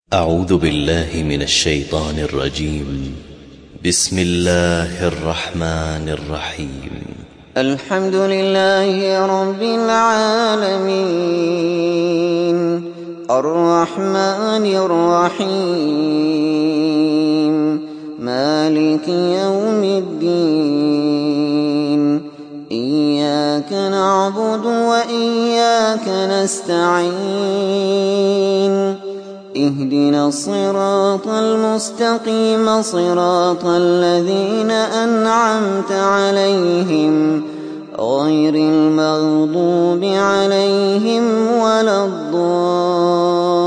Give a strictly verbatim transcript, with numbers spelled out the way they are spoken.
أعوذ بالله من الشيطان الرجيم. بسم الله الرحمن الرحيم. الحمد لله رب العالمين الرحمن الرحيم مالك يوم الدين إياك نعبد وإياك نستعين اهدنا الصراط المستقيم صراط الذين أنعمت عليهم غير المغضوب عليهم ولا الضالين.